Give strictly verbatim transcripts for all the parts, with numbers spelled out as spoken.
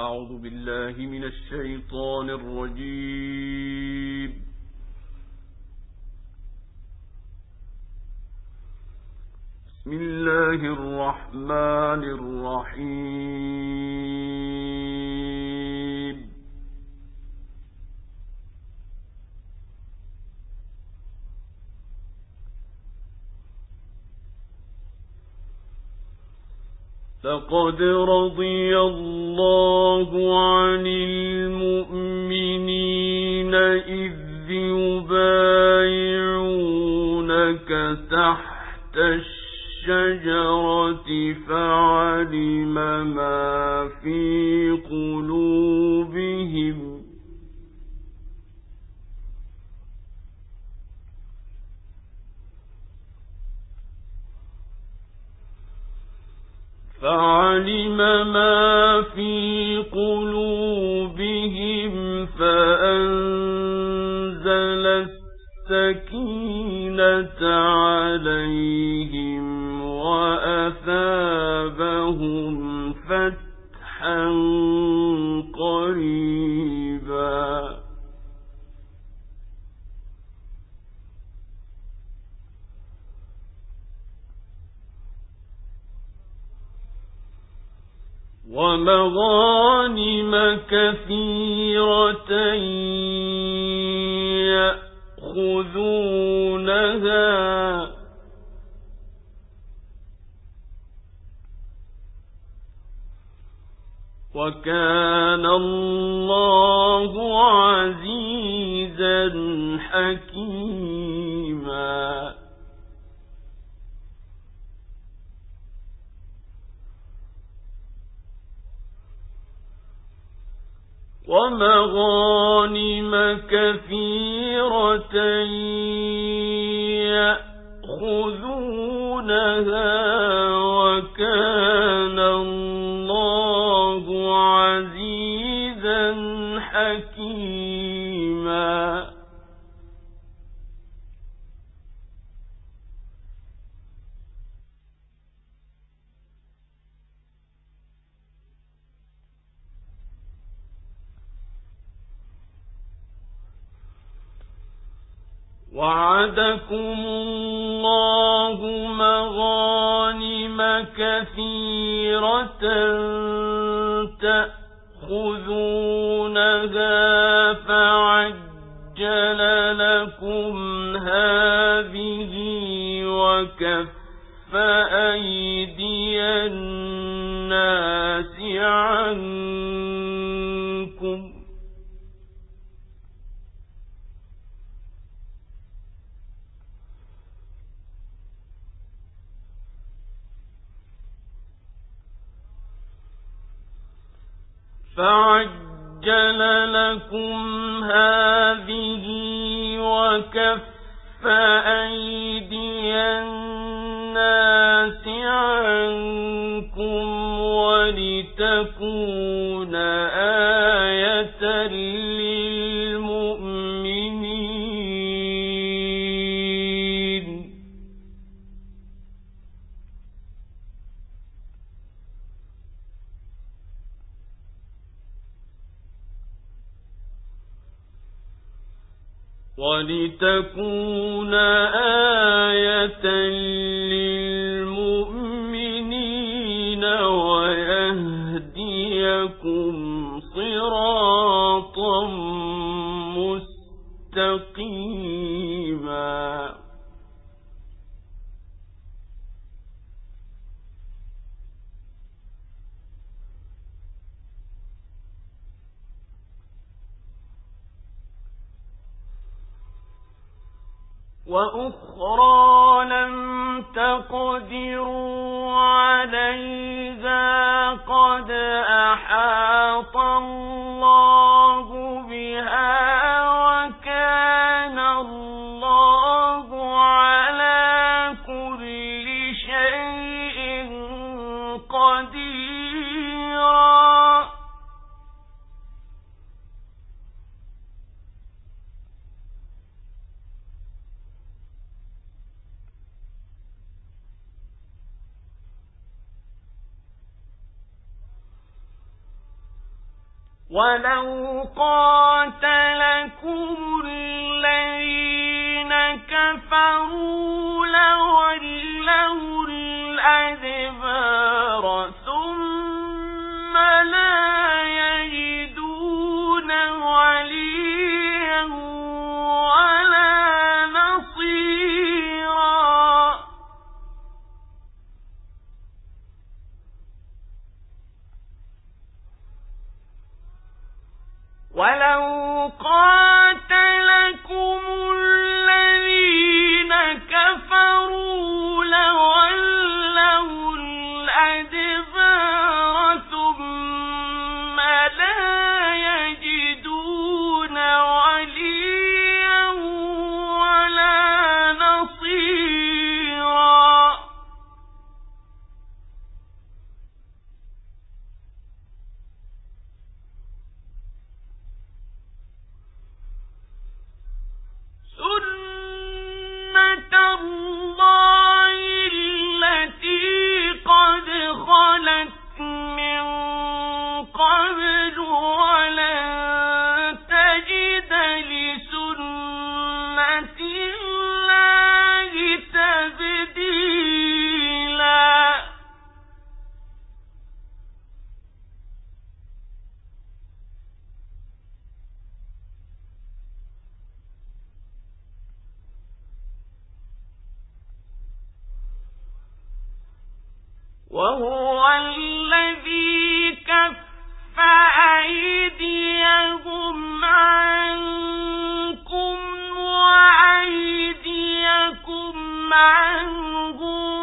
أعوذ بالله من الشيطان الرجيم. بسم الله الرحمن الرحيم. لقد رضي الله عن المؤمنين إذ يبايعونك تحت الشجرة فعلم ما في قلوبهم فعلم ما في قلوبهم فأنزل السكينة عليهم وأثابهم فتحا قريبا. ومغانم كثيرة يأخذونها وكان الله عزيزا حكيما. ومغانم كثيرة يأخذونها وكان الله عزيزا حكيما. وعدكم الله مغانم كثيرة تأخذونها فعجل لكم هذه وكف أيدي الناس عنكم فعجل لكم هذه وكف أيدي الناس عنكم ولتكون آية للمؤمنين. ولتكون آية للمؤمنين ويهديكم صراطا مستقيما. وأخرى لم تقدروا عليها قد أحاط الله بها وكان الله على كل شيء قديرا. ولو قاتلكم الذين كفروا لولوا الأدبار ثم لا يجدون وليا ولا نصيرا. ولو قاتلكم الذين كفروا لولوا الأدبار ثم لا يجدون وليا ولا نصيرا. سنة الله التي قد خلت من قبل ولن تجد لسنة الله تبديلا. وهو الذي كف أيديهم عنكم وأيديكم عنهم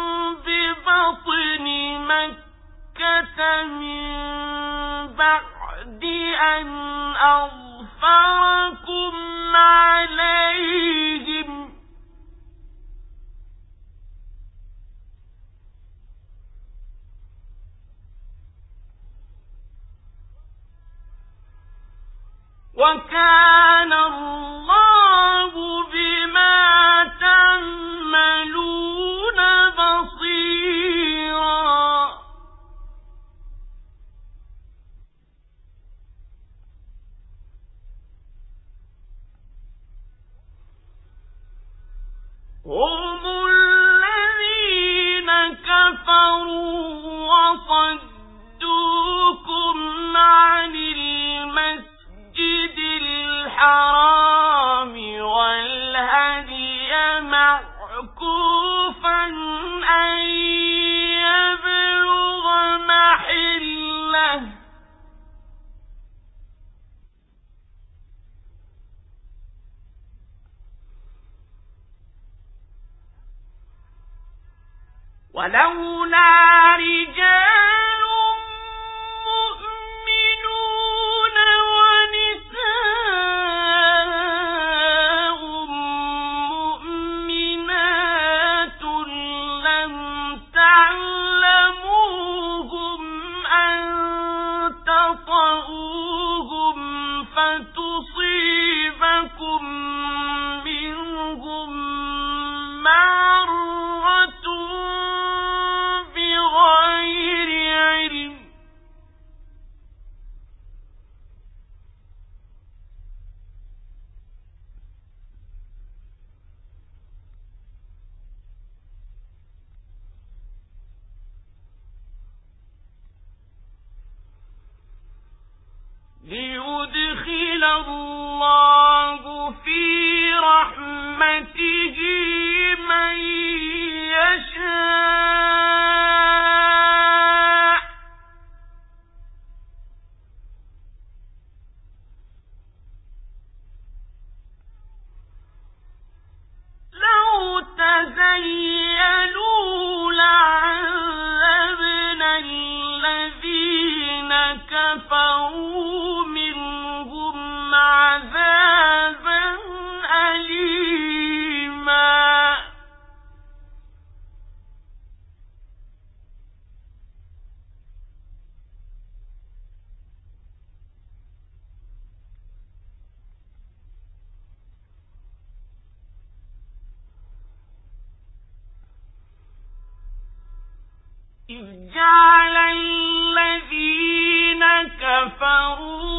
ببطن مكة من بعد أن أظفركم عليهم وكان الله بما تعملون بصيرا. هم الذين كفروا وصدوكم عن المسجد الحرام والهدي معكوفا أن يبلغ محله ولولا رجال مؤمنون ونساء مؤمنات لم تعلموهم أن تطؤوهم فتصيبكم منهم معرة بغير علم ليدخل الله في رحمته من يشاء لو تزيلوا لعذبنا الذين كفروا منهم عذابا أليما. إذ جعل الذين كفروا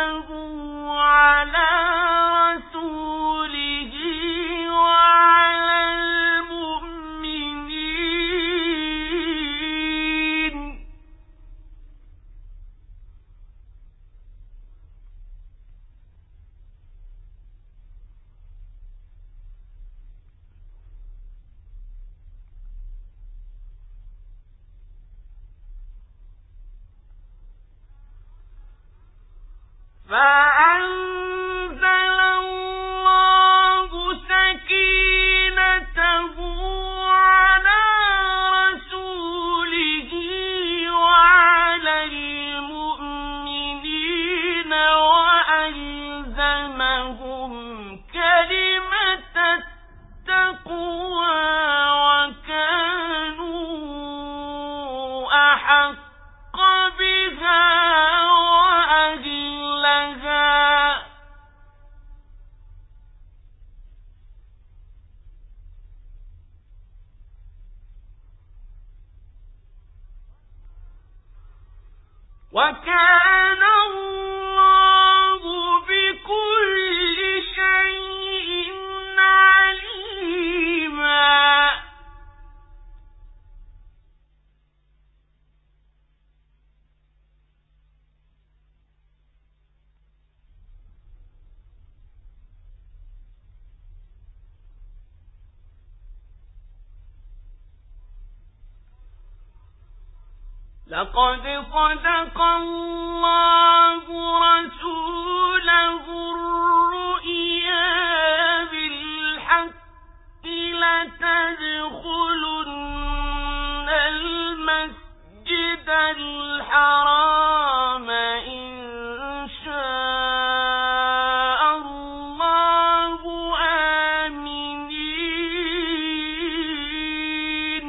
على رسوله وعلى المؤمنين فأنزل الله سكينته على رسوله وعلى المؤمنين وألزمهم كلمة التقوى وكانوا أحق بها وكان الله بكل شيء عليما. لقد صدق الله رسوله الرؤيا بالحق لتدخلن المسجد الحرام إن شاء الله آمنين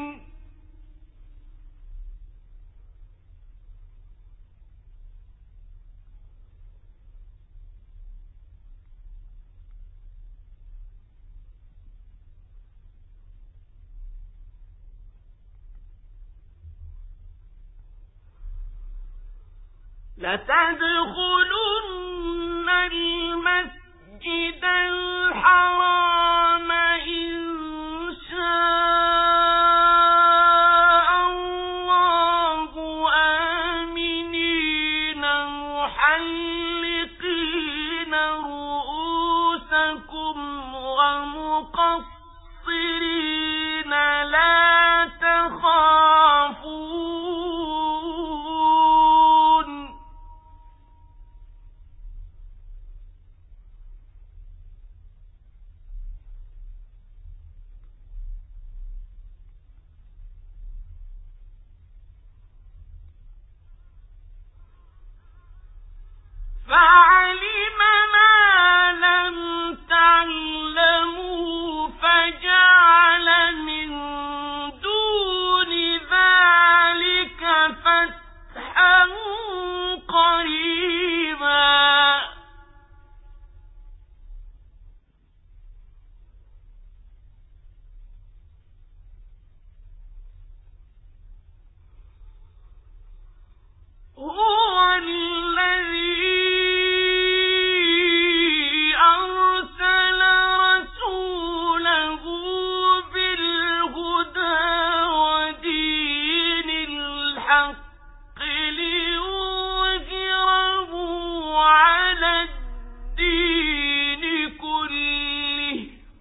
لتدخلن المسجد الحرام إن شاء الله آمنين محلقين رؤوسكم ومقصرين لا تخافون فعلم ما لم تعلموا فجعل من دون ذلك فتحا قريبا. هو الذي أرسل رسوله بالهدى ودين الحق ليظهره على الدين كله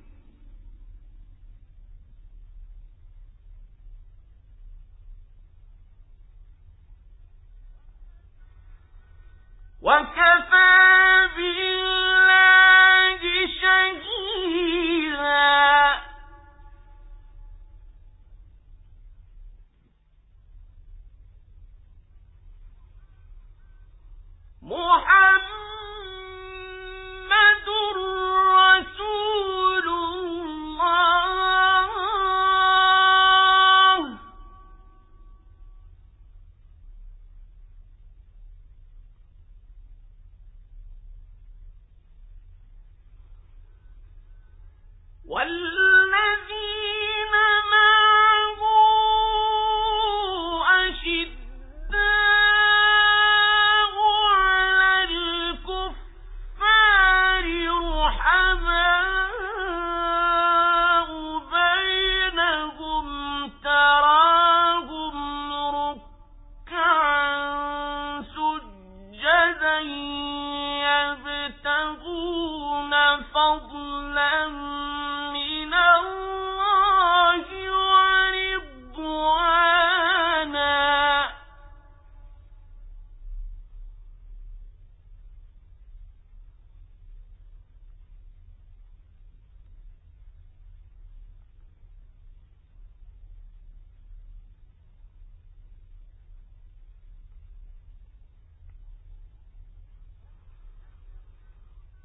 وكفى بالله شهيدا. محمد رسول الله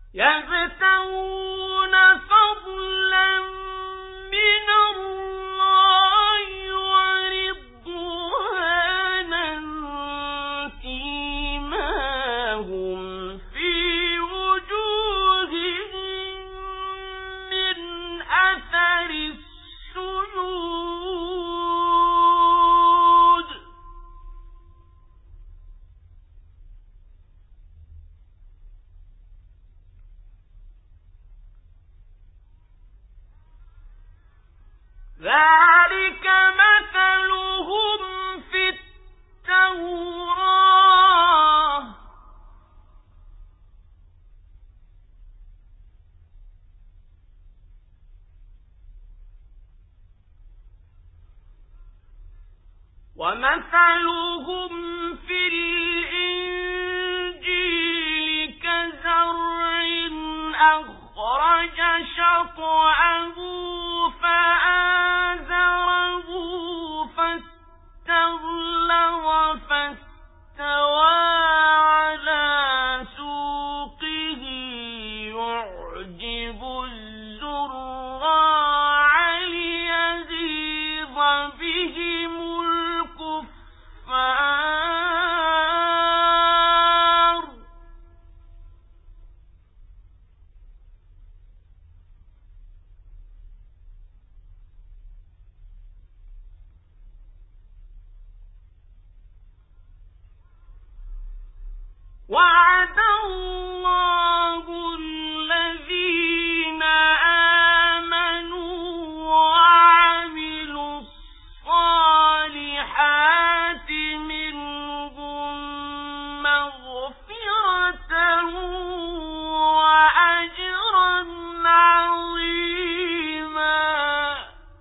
يبتغون فضلا من الله ورضوانا سيماهم في وجوههم من أثر السجود ذلك مثلهم في التوراة ومثلهم في الإنجيل كزرع أخرج شطأه فآزره فاستغلظ فاستوى على سوقه يعجب الزراع ليغيظ بهم الكفار وعد الله الذين آمنوا وعملوا الصالحات منهم مغفرة وأجرا عظيما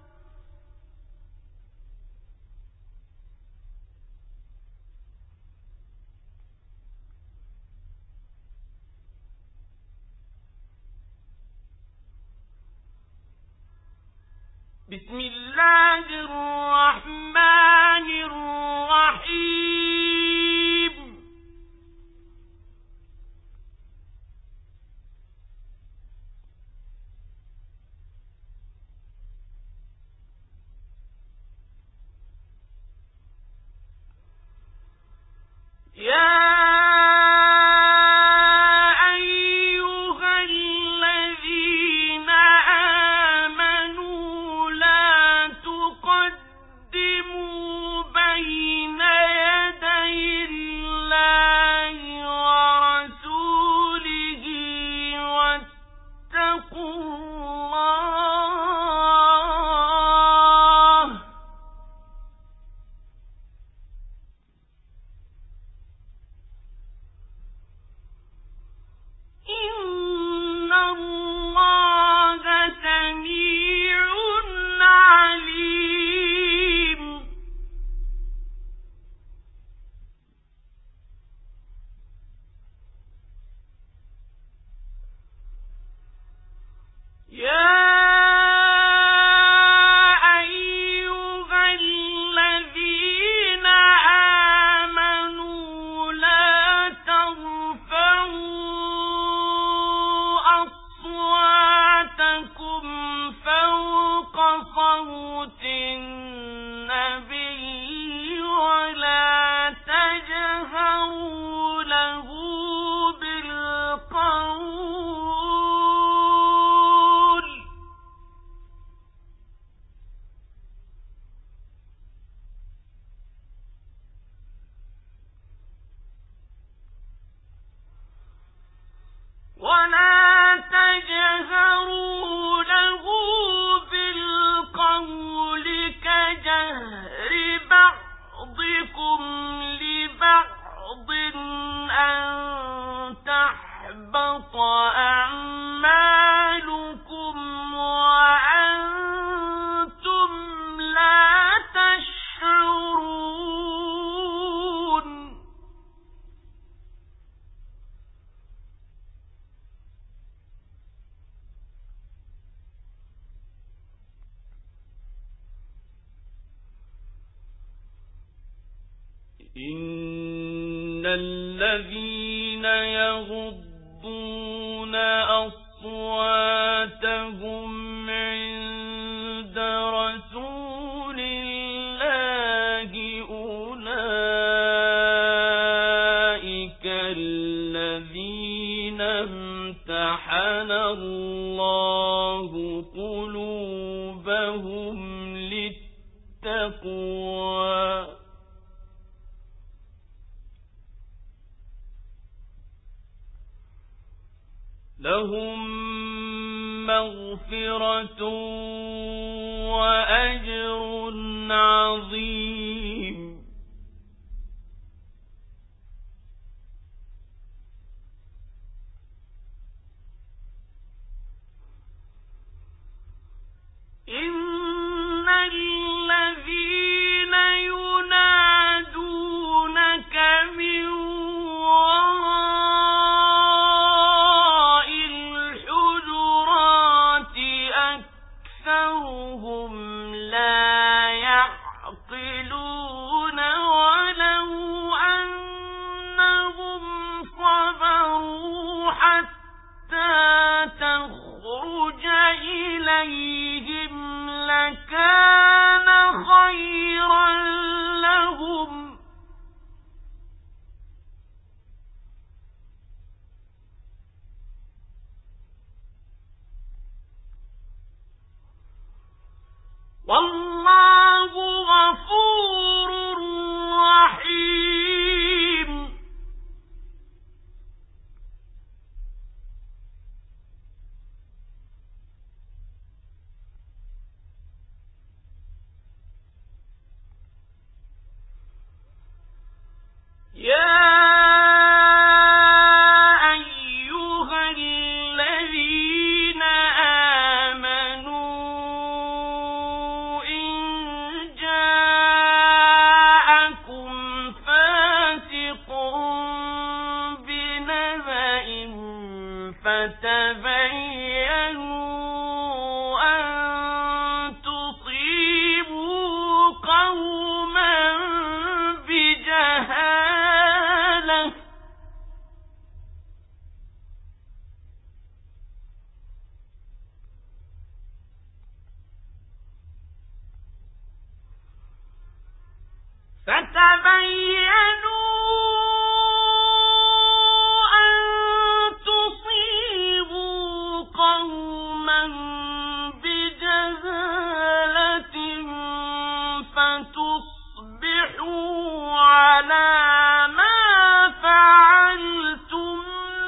بسم الله الرحمن الرحيم يا صوت النبي ولا تجهروا له بالقول ولا تجهروا له بالقول كجهر بعضكم لبعض أن تحبط أعمالكم وأنتم لا تشعرون إن الذين يغضون أصواتهم عند رسول الله أولئك الذين امتحن الله قلوبهم للتقوى لهم مغفرة وأجر عظيم. إن الذين ينادونك من وراء الحجرات أكثرهم لا يعقلون ولو أنهم صبروا حتى تخرج إليهم لكان خيرا لهم. والله غفور رحيم. يا أيها الذين آمنوا إن جاءكم فاسق بنبأ فتبينوا أن تصيبوا قوما بجهالة فتبينوا أن تصيبوا قوما بجهالة فتصبحوا على ما فعلتم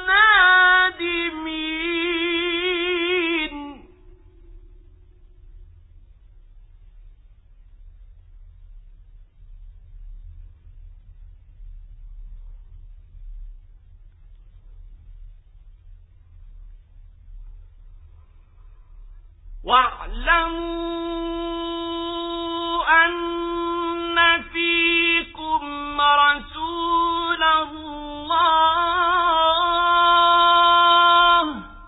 نادمين. واعلموا أن فيكم رسول الله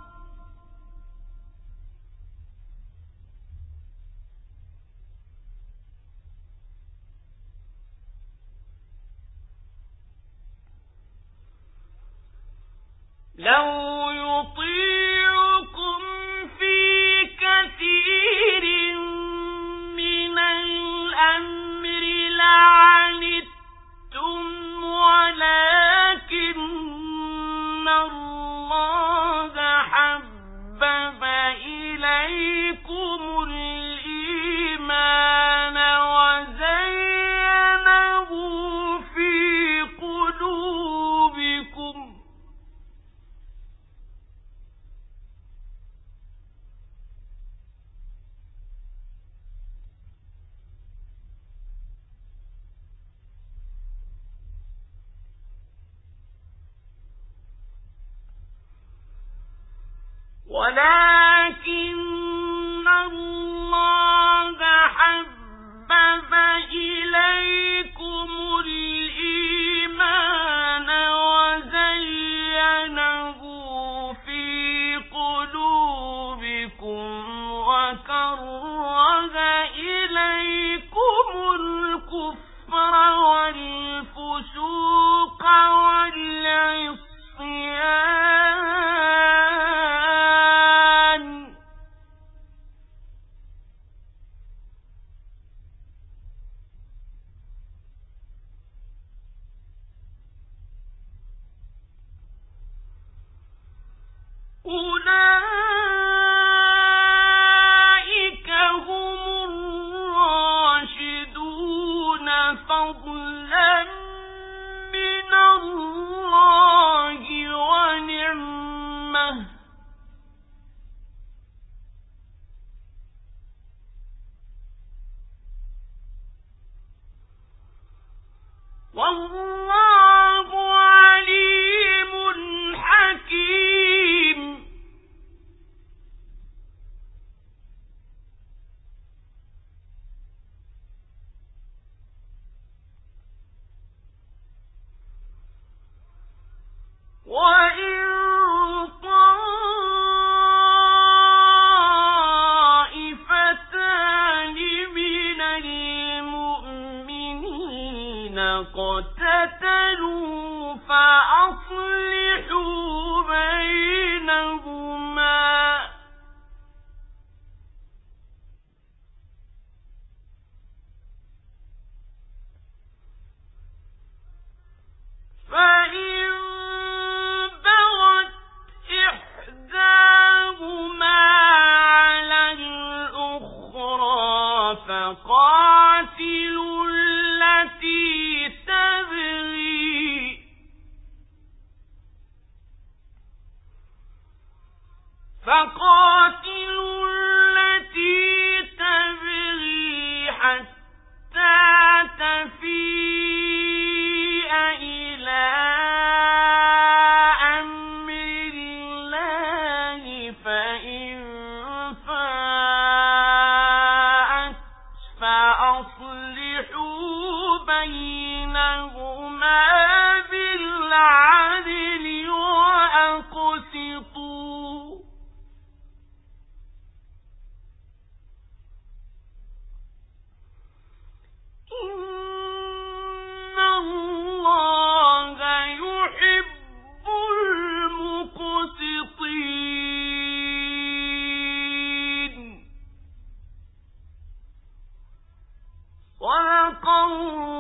لو يطيعكم في كثير من الأمر لعنتم ولكن الله حبب إليكم الإيمان وزينه في قلوبكم ولكن الله حبب إليكم الإيمان وزينه في قلوبكم وكره إليكم الكفر والفسوق والعصيان فضلا من الله ونعمة والله عليم حكيم وإن طائفتان من المؤمنين اقتتلوا فأصلحوا بينهما فإن بغت إحداهما على الأخرى فقاتلوا التي تبغي فقاتلوا التي تبغي حتى تفيء إلى أمر الله فإن فاءت فأصلحوا بينهما بالعدل وأقسطوا إن الله يحب المقسطين صدق الله